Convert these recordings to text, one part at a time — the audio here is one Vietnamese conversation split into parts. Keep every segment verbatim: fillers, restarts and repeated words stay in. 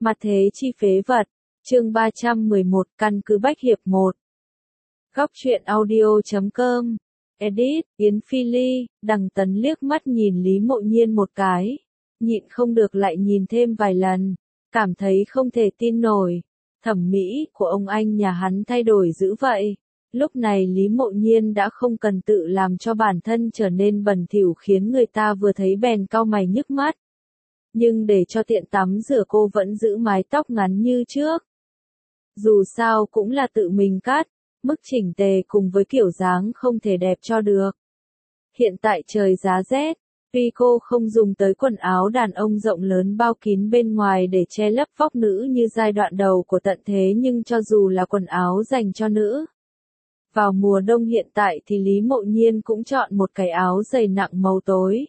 Mặt thế chi phế vật, chương ba trăm mười một căn cứ Bách Hiệp một. Góc truyện audio chấm com. Edit, Yến Phi Ly, Đằng Tấn liếc mắt nhìn Lý Mộ Nhiên một cái. Nhịn không được lại nhìn thêm vài lần. Cảm thấy không thể tin nổi. Thẩm mỹ của ông anh nhà hắn thay đổi dữ vậy. Lúc này Lý Mộ Nhiên đã không cần tự làm cho bản thân trở nên bẩn thỉu khiến người ta vừa thấy bèn cau mày nhức mắt. Nhưng để cho tiện tắm rửa cô vẫn giữ mái tóc ngắn như trước. Dù sao cũng là tự mình cắt, mức chỉnh tề cùng với kiểu dáng không thể đẹp cho được. Hiện tại trời giá rét, tuy cô không dùng tới quần áo đàn ông rộng lớn bao kín bên ngoài để che lấp vóc nữ như giai đoạn đầu của tận thế, nhưng cho dù là quần áo dành cho nữ. Vào mùa đông hiện tại thì Lý Mộ Nhiên cũng chọn một cái áo dày nặng màu tối.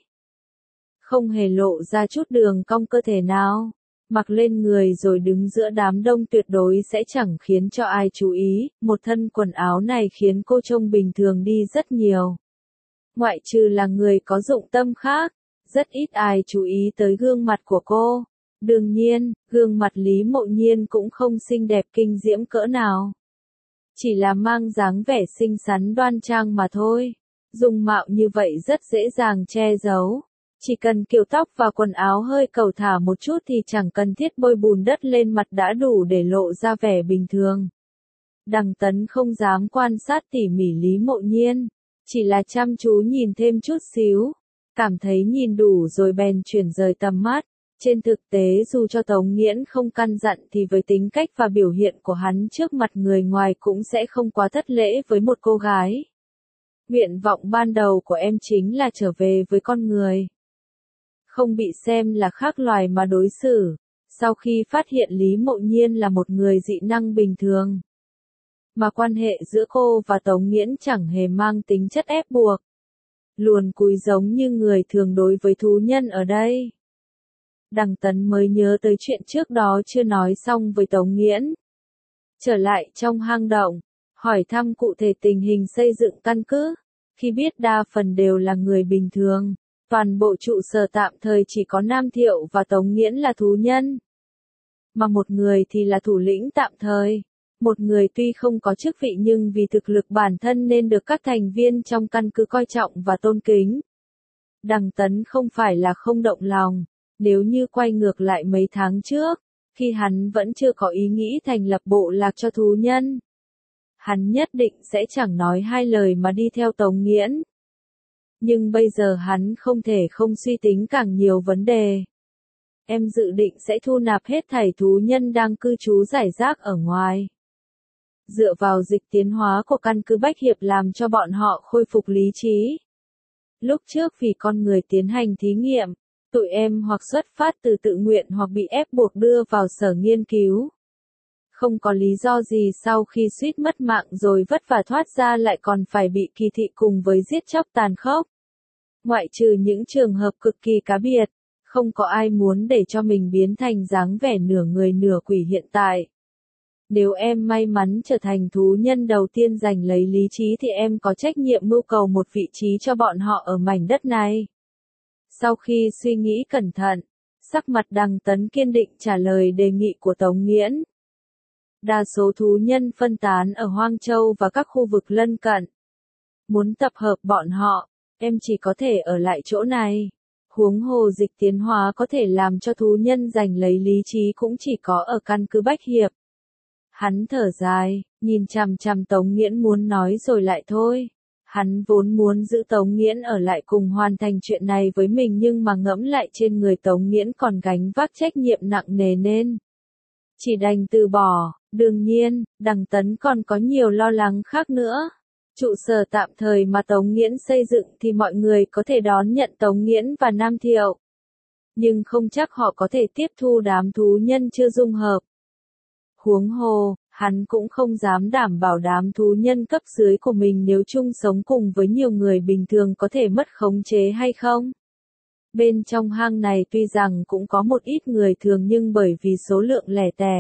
Không hề lộ ra chút đường cong cơ thể nào. Mặc lên người rồi đứng giữa đám đông tuyệt đối sẽ chẳng khiến cho ai chú ý, một thân quần áo này khiến cô trông bình thường đi rất nhiều. Ngoại trừ là người có dụng tâm khác, rất ít ai chú ý tới gương mặt của cô. Đương nhiên, gương mặt Lý Mộ Nhiên cũng không xinh đẹp kinh diễm cỡ nào. Chỉ là mang dáng vẻ xinh xắn đoan trang mà thôi. Dung mạo như vậy rất dễ dàng che giấu. Chỉ cần kiểu tóc và quần áo hơi cầu thả một chút thì chẳng cần thiết bôi bùn đất lên mặt đã đủ để lộ ra vẻ bình thường. Đằng Tấn không dám quan sát tỉ mỉ Lý Mộ Nhiên, chỉ là chăm chú nhìn thêm chút xíu, cảm thấy nhìn đủ rồi bèn chuyển rời tầm mắt. Trên thực tế dù cho Tống Nghiễn không căn dặn thì với tính cách và biểu hiện của hắn trước mặt người ngoài cũng sẽ không quá thất lễ với một cô gái. Nguyện vọng ban đầu của em chính là trở về với con người. Không bị xem là khác loài mà đối xử, sau khi phát hiện Lý Mộ Nhiên là một người dị năng bình thường. Mà quan hệ giữa cô và Tống Nghiễn chẳng hề mang tính chất ép buộc. Luồn cúi giống như người thường đối với thú nhân ở đây. Đằng Tấn mới nhớ tới chuyện trước đó chưa nói xong với Tống Nghiễn. Trở lại trong hang động, hỏi thăm cụ thể tình hình xây dựng căn cứ, khi biết đa phần đều là người bình thường. Toàn bộ trụ sở tạm thời chỉ có Nam Thiệu và Tống Nghiễn là thú nhân. Mà một người thì là thủ lĩnh tạm thời. Một người tuy không có chức vị nhưng vì thực lực bản thân nên được các thành viên trong căn cứ coi trọng và tôn kính. Đằng Tấn không phải là không động lòng. Nếu như quay ngược lại mấy tháng trước, khi hắn vẫn chưa có ý nghĩ thành lập bộ lạc cho thú nhân, hắn nhất định sẽ chẳng nói hai lời mà đi theo Tống Nghiễn. Nhưng bây giờ hắn không thể không suy tính càng nhiều vấn đề. Em dự định sẽ thu nạp hết thảy thú nhân đang cư trú rải rác ở ngoài. Dựa vào dịch tiến hóa của căn cứ Bách Hiệp làm cho bọn họ khôi phục lý trí. Lúc trước vì con người tiến hành thí nghiệm, tụi em hoặc xuất phát từ tự nguyện hoặc bị ép buộc đưa vào sở nghiên cứu. Không có lý do gì sau khi suýt mất mạng rồi vất vả thoát ra lại còn phải bị kỳ thị cùng với giết chóc tàn khốc. Ngoại trừ những trường hợp cực kỳ cá biệt, không có ai muốn để cho mình biến thành dáng vẻ nửa người nửa quỷ hiện tại. Nếu em may mắn trở thành thú nhân đầu tiên giành lấy lý trí thì em có trách nhiệm mưu cầu một vị trí cho bọn họ ở mảnh đất này. Sau khi suy nghĩ cẩn thận, sắc mặt Đằng Tấn kiên định trả lời đề nghị của Tống Nghiễn. Đa số thú nhân phân tán ở Hoang Châu và các khu vực lân cận. Muốn tập hợp bọn họ, em chỉ có thể ở lại chỗ này. Huống hồ dịch tiến hóa có thể làm cho thú nhân giành lấy lý trí cũng chỉ có ở căn cứ Bách Hiệp. Hắn thở dài, nhìn chằm chằm Tống Nghiễn muốn nói rồi lại thôi. Hắn vốn muốn giữ Tống Nghiễn ở lại cùng hoàn thành chuyện này với mình nhưng mà ngẫm lại trên người Tống Nghiễn còn gánh vác trách nhiệm nặng nề nên chỉ đành từ bỏ. Đương nhiên, Đằng Tấn còn có nhiều lo lắng khác nữa. Trụ sở tạm thời mà Tống Nghiễn xây dựng thì mọi người có thể đón nhận Tống Nghiễn và Nam Thiệu. Nhưng không chắc họ có thể tiếp thu đám thú nhân chưa dung hợp. Huống hồ, hắn cũng không dám đảm bảo đám thú nhân cấp dưới của mình nếu chung sống cùng với nhiều người bình thường có thể mất khống chế hay không. Bên trong hang này tuy rằng cũng có một ít người thường nhưng bởi vì số lượng lẻ tẻ.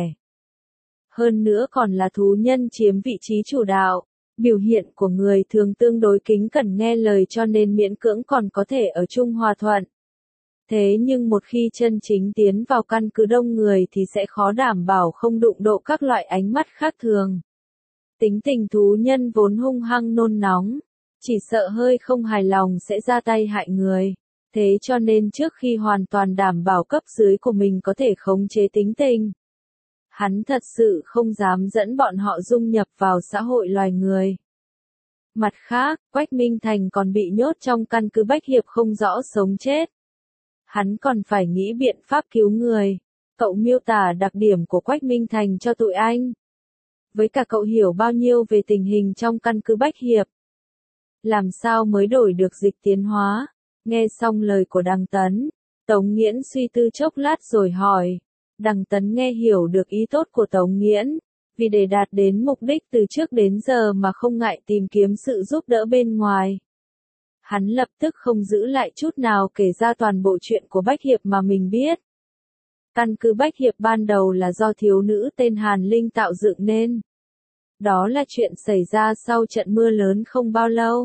Hơn nữa còn là thú nhân chiếm vị trí chủ đạo, biểu hiện của người thường tương đối kính cẩn nghe lời cho nên miễn cưỡng còn có thể ở chung hòa thuận. Thế nhưng một khi chân chính tiến vào căn cứ đông người thì sẽ khó đảm bảo không đụng độ các loại ánh mắt khác thường. Tính tình thú nhân vốn hung hăng nôn nóng, chỉ sợ hơi không hài lòng sẽ ra tay hại người. Thế cho nên trước khi hoàn toàn đảm bảo cấp dưới của mình có thể khống chế tính tình, hắn thật sự không dám dẫn bọn họ dung nhập vào xã hội loài người. Mặt khác, Quách Minh Thành còn bị nhốt trong căn cứ Bách Hiệp không rõ sống chết. Hắn còn phải nghĩ biện pháp cứu người. Cậu miêu tả đặc điểm của Quách Minh Thành cho tụi anh. Với cả cậu hiểu bao nhiêu về tình hình trong căn cứ Bách Hiệp. Làm sao mới đổi được dịch tiến hóa? Nghe xong lời của Đằng Tấn, Tống Nghiễn suy tư chốc lát rồi hỏi. Đằng Tấn nghe hiểu được ý tốt của Tống Nghiễn, vì để đạt đến mục đích từ trước đến giờ mà không ngại tìm kiếm sự giúp đỡ bên ngoài. Hắn lập tức không giữ lại chút nào kể ra toàn bộ chuyện của Bách Hiệp mà mình biết. Căn cứ Bách Hiệp ban đầu là do thiếu nữ tên Hàn Linh tạo dựng nên. Đó là chuyện xảy ra sau trận mưa lớn không bao lâu.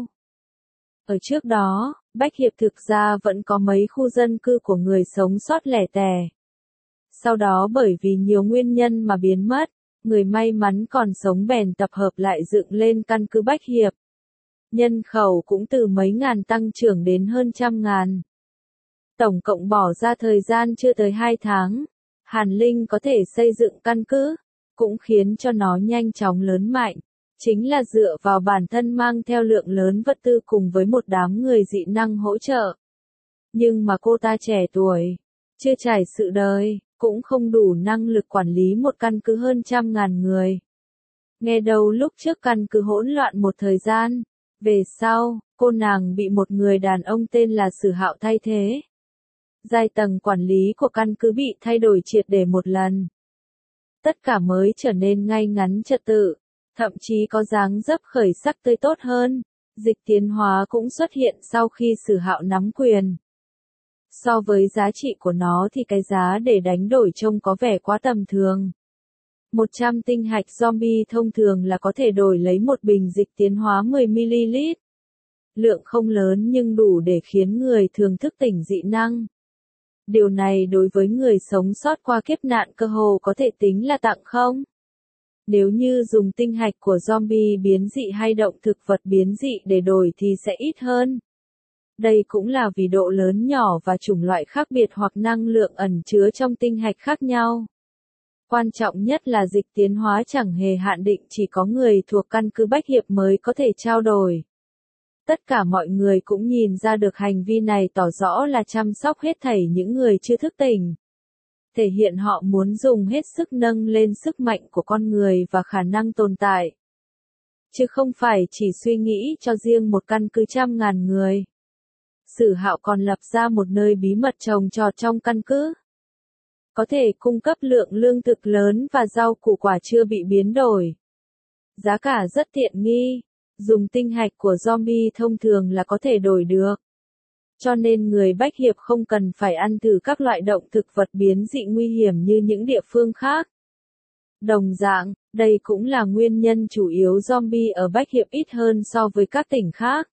Ở trước đó, Bách Hiệp thực ra vẫn có mấy khu dân cư của người sống sót lẻ tẻ. Sau đó bởi vì nhiều nguyên nhân mà biến mất, người may mắn còn sống bèn tập hợp lại dựng lên căn cứ Bách Hiệp. Nhân khẩu cũng từ mấy ngàn tăng trưởng đến hơn trăm ngàn. Tổng cộng bỏ ra thời gian chưa tới hai tháng, Hàn Linh có thể xây dựng căn cứ, cũng khiến cho nó nhanh chóng lớn mạnh. Chính là dựa vào bản thân mang theo lượng lớn vật tư cùng với một đám người dị năng hỗ trợ. Nhưng mà cô ta trẻ tuổi, chưa trải sự đời, cũng không đủ năng lực quản lý một căn cứ hơn trăm ngàn người. Nghe đầu lúc trước căn cứ hỗn loạn một thời gian, về sau, cô nàng bị một người đàn ông tên là Sử Hạo thay thế. Giai tầng quản lý của căn cứ bị thay đổi triệt để một lần. Tất cả mới trở nên ngay ngắn trật tự, thậm chí có dáng dấp khởi sắc tươi tốt hơn. Dịch tiến hóa cũng xuất hiện sau khi Sử Hạo nắm quyền. So với giá trị của nó thì cái giá để đánh đổi trông có vẻ quá tầm thường. một trăm tinh hạch zombie thông thường là có thể đổi lấy một bình dịch tiến hóa mười mi li lít. Lượng không lớn nhưng đủ để khiến người thường thức tỉnh dị năng. Điều này đối với người sống sót qua kiếp nạn cơ hồ có thể tính là tặng không. Nếu như dùng tinh hạch của zombie biến dị hay động thực vật biến dị để đổi thì sẽ ít hơn. Đây cũng là vì độ lớn nhỏ và chủng loại khác biệt hoặc năng lượng ẩn chứa trong tinh hạch khác nhau. Quan trọng nhất là dịch tiến hóa chẳng hề hạn định chỉ có người thuộc căn cứ Bách Hiệp mới có thể trao đổi. Tất cả mọi người cũng nhìn ra được hành vi này tỏ rõ là chăm sóc hết thảy những người chưa thức tỉnh. Thể hiện họ muốn dùng hết sức nâng lên sức mạnh của con người và khả năng tồn tại. Chứ không phải chỉ suy nghĩ cho riêng một căn cứ trăm ngàn người. Sử Hạo còn lập ra một nơi bí mật trồng trọt trong căn cứ. Có thể cung cấp lượng lương thực lớn và rau củ quả chưa bị biến đổi. Giá cả rất tiện nghi, dùng tinh hạch của zombie thông thường là có thể đổi được. Cho nên người Bách Hiệp không cần phải ăn thử các loại động thực vật biến dị nguy hiểm như những địa phương khác. Đồng dạng, đây cũng là nguyên nhân chủ yếu zombie ở Bách Hiệp ít hơn so với các tỉnh khác.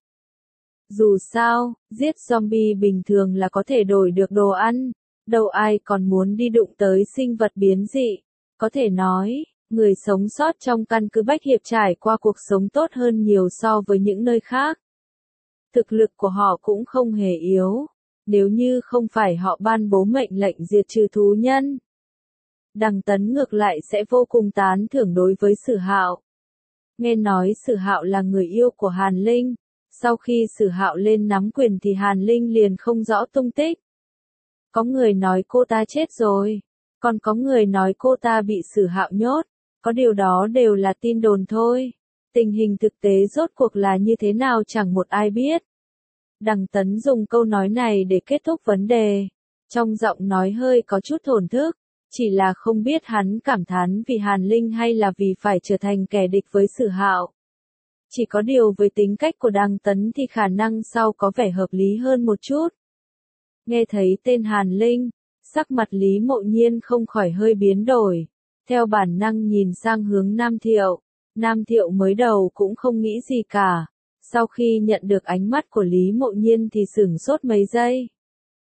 Dù sao, giết zombie bình thường là có thể đổi được đồ ăn, đâu ai còn muốn đi đụng tới sinh vật biến dị. Có thể nói, người sống sót trong căn cứ Bách Hiệp trải qua cuộc sống tốt hơn nhiều so với những nơi khác. Thực lực của họ cũng không hề yếu, nếu như không phải họ ban bố mệnh lệnh diệt trừ thú nhân. Đằng Tấn ngược lại sẽ vô cùng tán thưởng đối với Sử Hạo. Nghe nói Sử Hạo là người yêu của Hàn Linh, sau khi Sử Hạo lên nắm quyền thì Hàn Linh liền không rõ tung tích. Có người nói cô ta chết rồi, còn có người nói cô ta bị Sử Hạo nhốt, có điều đó đều là tin đồn thôi. Tình hình thực tế rốt cuộc là như thế nào chẳng một ai biết. Đằng Tấn dùng câu nói này để kết thúc vấn đề. Trong giọng nói hơi có chút thổn thức, chỉ là không biết hắn cảm thán vì Hàn Linh hay là vì phải trở thành kẻ địch với Sử Hạo. Chỉ có điều với tính cách của Đằng Tấn thì khả năng sau có vẻ hợp lý hơn một chút. Nghe thấy tên Hàn Linh, sắc mặt Lý Mộ Nhiên không khỏi hơi biến đổi. Theo bản năng nhìn sang hướng Nam Thiệu. Nam Thiệu mới đầu cũng không nghĩ gì cả. Sau khi nhận được ánh mắt của Lý Mộ Nhiên thì sửng sốt mấy giây.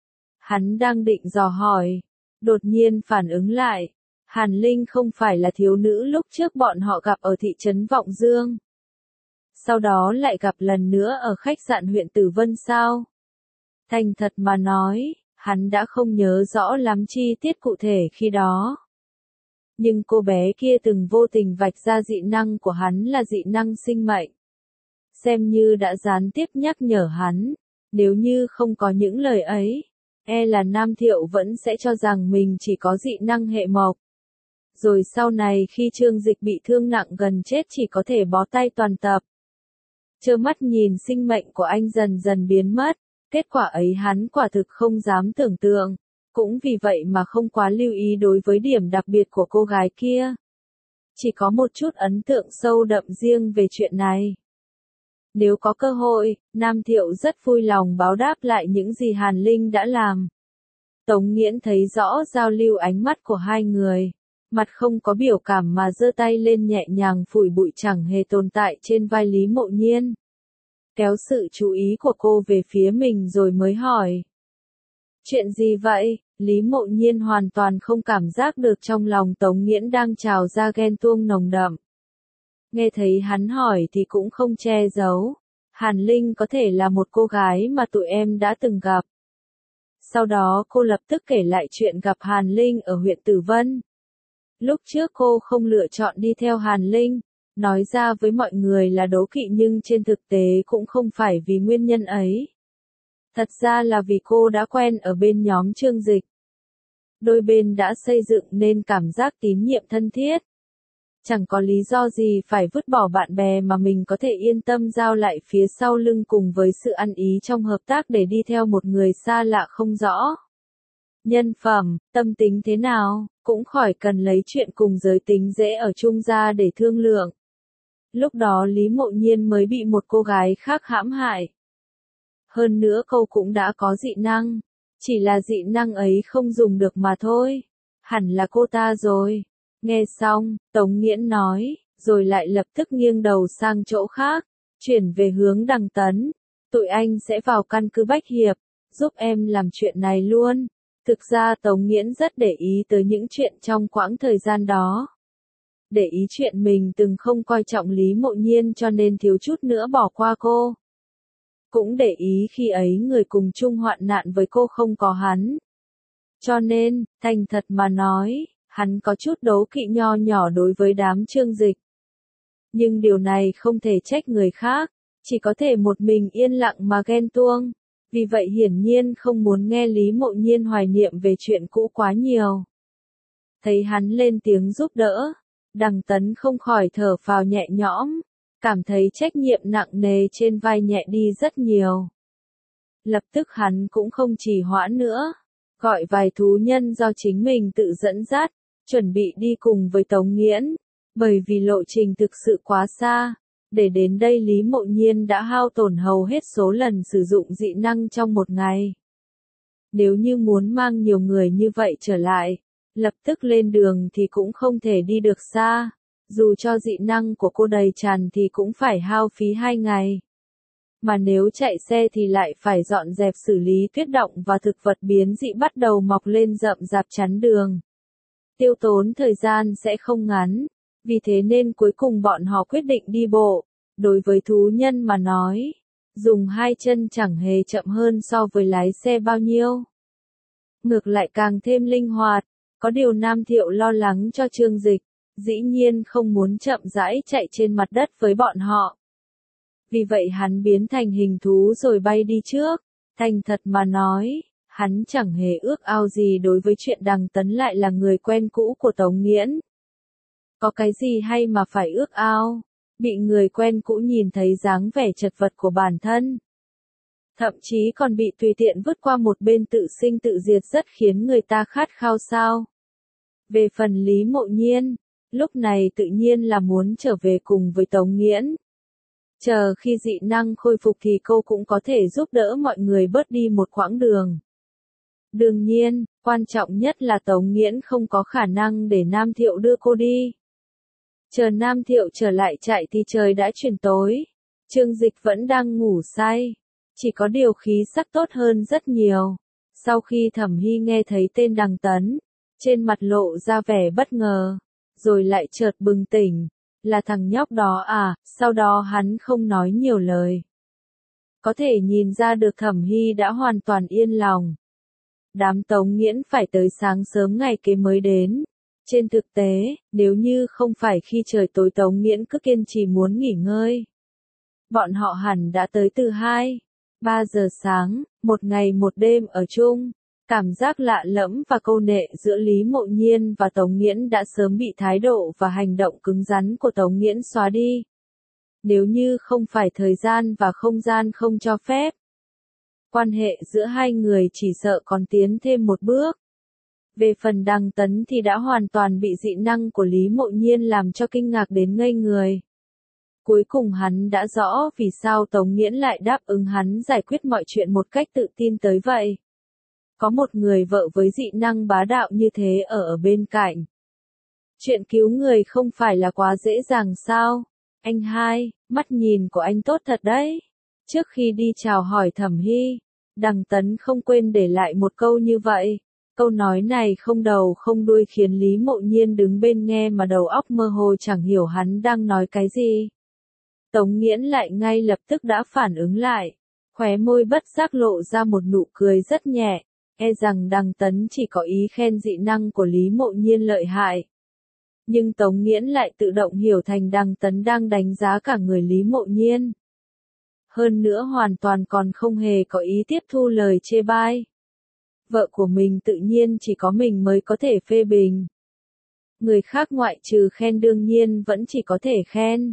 Hắn đang định dò hỏi, đột nhiên phản ứng lại, Hàn Linh không phải là thiếu nữ lúc trước bọn họ gặp ở thị trấn Vọng Dương. Sau đó lại gặp lần nữa ở khách sạn huyện Tử Vân sao? Thành thật mà nói, hắn đã không nhớ rõ lắm chi tiết cụ thể khi đó. Nhưng cô bé kia từng vô tình vạch ra dị năng của hắn là dị năng sinh mệnh. Xem như đã gián tiếp nhắc nhở hắn, nếu như không có những lời ấy, e là Nam Thiệu vẫn sẽ cho rằng mình chỉ có dị năng hệ mộc. Rồi sau này khi Trương Dịch bị thương nặng gần chết chỉ có thể bó tay toàn tập. Trơ mắt nhìn sinh mệnh của anh dần dần biến mất, kết quả ấy hắn quả thực không dám tưởng tượng, cũng vì vậy mà không quá lưu ý đối với điểm đặc biệt của cô gái kia. Chỉ có một chút ấn tượng sâu đậm riêng về chuyện này. Nếu có cơ hội, Nam Thiệu rất vui lòng báo đáp lại những gì Hàn Linh đã làm. Tống Nghiễn thấy rõ giao lưu ánh mắt của hai người, mặt không có biểu cảm mà giơ tay lên nhẹ nhàng phủi bụi chẳng hề tồn tại trên vai Lý Mộ Nhiên. Kéo sự chú ý của cô về phía mình rồi mới hỏi. Chuyện gì vậy? Lý Mộ Nhiên hoàn toàn không cảm giác được trong lòng Tống Nghiễn đang trào ra ghen tuông nồng đậm. Nghe thấy hắn hỏi thì cũng không che giấu. Hàn Linh có thể là một cô gái mà tụi em đã từng gặp. Sau đó cô lập tức kể lại chuyện gặp Hàn Linh ở huyện Tử Vân. Lúc trước cô không lựa chọn đi theo Hàn Linh, nói ra với mọi người là đố kỵ nhưng trên thực tế cũng không phải vì nguyên nhân ấy. Thật ra là vì cô đã quen ở bên nhóm Trương Dịch. Đôi bên đã xây dựng nên cảm giác tín nhiệm thân thiết. Chẳng có lý do gì phải vứt bỏ bạn bè mà mình có thể yên tâm giao lại phía sau lưng cùng với sự ăn ý trong hợp tác để đi theo một người xa lạ không rõ. Nhân phẩm, tâm tính thế nào, cũng khỏi cần lấy chuyện cùng giới tính dễ ở chung ra để thương lượng. Lúc đó Lý Mộ Nhiên mới bị một cô gái khác hãm hại. Hơn nữa cô cũng đã có dị năng, chỉ là dị năng ấy không dùng được mà thôi. Hẳn là cô ta rồi. Nghe xong, Tống Nghiễn nói, rồi lại lập tức nghiêng đầu sang chỗ khác, chuyển về hướng Đằng Tấn. Tụi anh sẽ vào căn cứ Bách Hiệp, giúp em làm chuyện này luôn. Thực ra Tống Nghiễn rất để ý tới những chuyện trong quãng thời gian đó. Để ý chuyện mình từng không coi trọng Lý Mộ Nhiên cho nên thiếu chút nữa bỏ qua cô. Cũng để ý khi ấy người cùng chung hoạn nạn với cô không có hắn. Cho nên, thành thật mà nói, hắn có chút đố kỵ nho nhỏ đối với đám Trương Dịch. Nhưng điều này không thể trách người khác, chỉ có thể một mình yên lặng mà ghen tuông. Vì vậy hiển nhiên không muốn nghe Lý Mộ Nhiên hoài niệm về chuyện cũ quá nhiều. Thấy hắn lên tiếng giúp đỡ, Đằng Tấn không khỏi thở phào nhẹ nhõm, cảm thấy trách nhiệm nặng nề trên vai nhẹ đi rất nhiều. Lập tức hắn cũng không trì hoãn nữa, gọi vài thú nhân do chính mình tự dẫn dắt, chuẩn bị đi cùng với Tống Nghiễn, bởi vì lộ trình thực sự quá xa. Để đến đây Lý Mộ Nhiên đã hao tổn hầu hết số lần sử dụng dị năng trong một ngày. Nếu như muốn mang nhiều người như vậy trở lại, lập tức lên đường thì cũng không thể đi được xa. Dù cho dị năng của cô đầy tràn thì cũng phải hao phí hai ngày. Mà nếu chạy xe thì lại phải dọn dẹp xử lý tuyết động và thực vật biến dị bắt đầu mọc lên rậm rạp chắn đường. Tiêu tốn thời gian sẽ không ngắn. Vì thế nên cuối cùng bọn họ quyết định đi bộ. Đối với thú nhân mà nói, dùng hai chân chẳng hề chậm hơn so với lái xe bao nhiêu. Ngược lại càng thêm linh hoạt, có điều Nam Thiệu lo lắng cho Trương Dịch, dĩ nhiên không muốn chậm rãi chạy trên mặt đất với bọn họ. Vì vậy hắn biến thành hình thú rồi bay đi trước, thành thật mà nói, hắn chẳng hề ước ao gì đối với chuyện Đằng Tấn lại là người quen cũ của Tống Nghiễn. Có cái gì hay mà phải ước ao, bị người quen cũ nhìn thấy dáng vẻ chật vật của bản thân. Thậm chí còn bị tùy tiện vứt qua một bên tự sinh tự diệt rất khiến người ta khát khao sao. Về phần Lý Mộ Nhiên, lúc này tự nhiên là muốn trở về cùng với Tống Nghiễn. Chờ khi dị năng khôi phục thì cô cũng có thể giúp đỡ mọi người bớt đi một quãng đường. Đương nhiên, quan trọng nhất là Tống Nghiễn không có khả năng để Nam Thiệu đưa cô đi. Chờ Nam Thiệu trở lại chạy thì trời đã chuyển tối. Trương Dịch vẫn đang ngủ say. Chỉ có điều khí sắc tốt hơn rất nhiều. Sau khi Thẩm Hy nghe thấy tên Đằng Tấn, trên mặt lộ ra vẻ bất ngờ, rồi lại chợt bừng tỉnh, là thằng nhóc đó à, sau đó hắn không nói nhiều lời. Có thể nhìn ra được Thẩm Hy đã hoàn toàn yên lòng. Đám Tống Nghiễn phải tới sáng sớm ngày kế mới đến. Trên thực tế, nếu như không phải khi trời tối Tống Nghiễn cứ kiên trì muốn nghỉ ngơi, bọn họ hẳn đã tới từ hai, ba giờ sáng, một ngày một đêm ở chung. Cảm giác lạ lẫm và câu nệ giữa Lý Mộ Nhiên và Tống Nghiễn đã sớm bị thái độ và hành động cứng rắn của Tống Nghiễn xóa đi. Nếu như không phải thời gian và không gian không cho phép, quan hệ giữa hai người chỉ sợ còn tiến thêm một bước. Về phần Đằng Tấn thì đã hoàn toàn bị dị năng của Lý Mộ Nhiên làm cho kinh ngạc đến ngây người. Cuối cùng hắn đã rõ vì sao Tống Nghiễn lại đáp ứng hắn giải quyết mọi chuyện một cách tự tin tới vậy. Có một người vợ với dị năng bá đạo như thế ở ở bên cạnh. Chuyện cứu người không phải là quá dễ dàng sao? Anh hai, mắt nhìn của anh tốt thật đấy. Trước khi đi chào hỏi Thẩm Hy, Đằng Tấn không quên để lại một câu như vậy. Câu nói này không đầu không đuôi khiến Lý Mộ Nhiên đứng bên nghe mà đầu óc mơ hồ chẳng hiểu hắn đang nói cái gì. Tống Nghiễn lại ngay lập tức đã phản ứng lại. Khóe môi bất giác lộ ra một nụ cười rất nhẹ. E rằng Đằng Tấn chỉ có ý khen dị năng của Lý Mộ Nhiên lợi hại. Nhưng Tống Nghiễn lại tự động hiểu thành Đằng Tấn đang đánh giá cả người Lý Mộ Nhiên. Hơn nữa hoàn toàn còn không hề có ý tiếp thu lời chê bai. Vợ của mình tự nhiên chỉ có mình mới có thể phê bình. Người khác ngoại trừ khen đương nhiên vẫn chỉ có thể khen.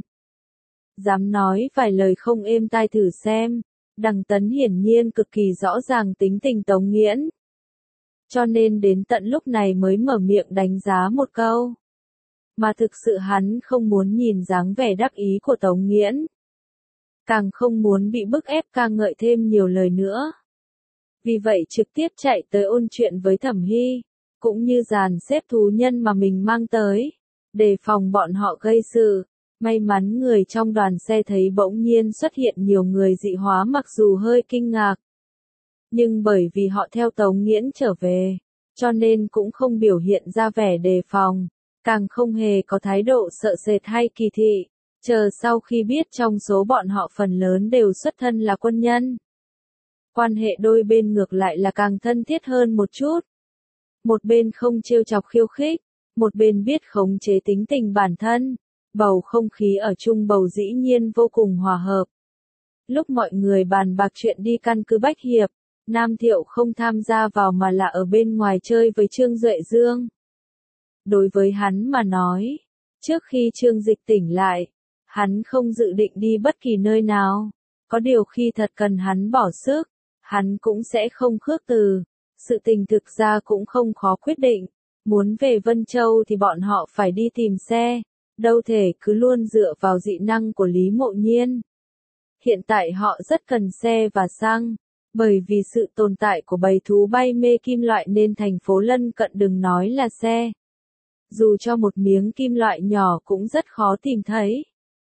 Dám nói vài lời không êm tai thử xem. Đằng Tấn hiển nhiên cực kỳ rõ ràng tính tình Tống Nghiễn. Cho nên đến tận lúc này mới mở miệng đánh giá một câu. Mà thực sự hắn không muốn nhìn dáng vẻ đắc ý của Tống Nghiễn. Càng không muốn bị bức ép ca ngợi thêm nhiều lời nữa. Vì vậy trực tiếp chạy tới ôn chuyện với Thẩm Hy, cũng như dàn xếp thú nhân mà mình mang tới, đề phòng bọn họ gây sự. May mắn người trong đoàn xe thấy bỗng nhiên xuất hiện nhiều người dị hóa mặc dù hơi kinh ngạc. Nhưng bởi vì họ theo Tống Nghiễn trở về, cho nên cũng không biểu hiện ra vẻ đề phòng, càng không hề có thái độ sợ sệt hay kỳ thị, chờ sau khi biết trong số bọn họ phần lớn đều xuất thân là quân nhân. Quan hệ đôi bên ngược lại là càng thân thiết hơn một chút. Một bên không trêu chọc khiêu khích, một bên biết khống chế tính tình bản thân. Bầu không khí ở chung bầu dĩ nhiên vô cùng hòa hợp. Lúc mọi người bàn bạc chuyện đi căn cứ Bách Hiệp, Nam Thiệu không tham gia vào mà là ở bên ngoài chơi với Trương Duệ Dương. Đối với hắn mà nói, trước khi Trương Dịch tỉnh lại, hắn không dự định đi bất kỳ nơi nào. Có điều khi thật cần hắn bỏ sức, hắn cũng sẽ không khước từ. Sự tình thực ra cũng không khó quyết định. Muốn về Vân Châu thì bọn họ phải đi tìm xe. Đâu thể cứ luôn dựa vào dị năng của Lý Mộ Nhiên. Hiện tại họ rất cần xe và xăng, bởi vì sự tồn tại của bầy thú bay mê kim loại nên thành phố lân cận đừng nói là xe. Dù cho một miếng kim loại nhỏ cũng rất khó tìm thấy.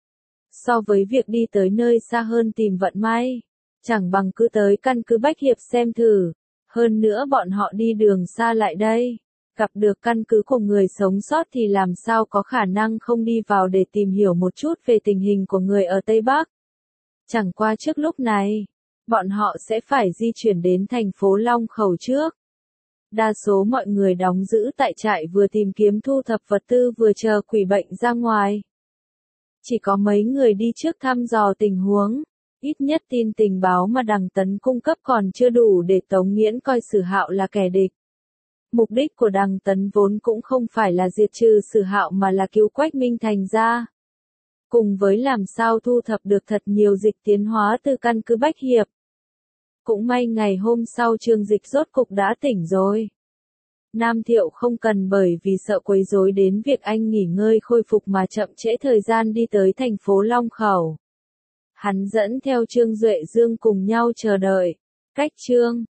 So với việc đi tới nơi xa hơn tìm vận may, chẳng bằng cứ tới căn cứ Bách Hiệp xem thử. Hơn nữa bọn họ đi đường xa lại đây. Gặp được căn cứ của người sống sót thì làm sao có khả năng không đi vào để tìm hiểu một chút về tình hình của người ở Tây Bắc. Chẳng qua trước lúc này, bọn họ sẽ phải di chuyển đến thành phố Long Khẩu trước. Đa số mọi người đóng giữ tại trại vừa tìm kiếm thu thập vật tư vừa chờ quỷ bệnh ra ngoài. Chỉ có mấy người đi trước thăm dò tình huống, ít nhất tin tình báo mà Đằng Tấn cung cấp còn chưa đủ để Tống Nghiễn coi Sử Hạo là kẻ địch. Mục đích của Đằng Tấn vốn cũng không phải là diệt trừ Sử Hạo mà là cứu Quách Minh Thành ra. Cùng với làm sao thu thập được thật nhiều dịch tiến hóa từ căn cứ Bách Hiệp. Cũng may ngày hôm sau Trương Dịch rốt cục đã tỉnh rồi. Nam Thiệu không cần bởi vì sợ quấy rối đến việc anh nghỉ ngơi khôi phục mà chậm trễ thời gian đi tới thành phố Long Khẩu. Hắn dẫn theo Trương Duệ Dương cùng nhau chờ đợi. Cách Trương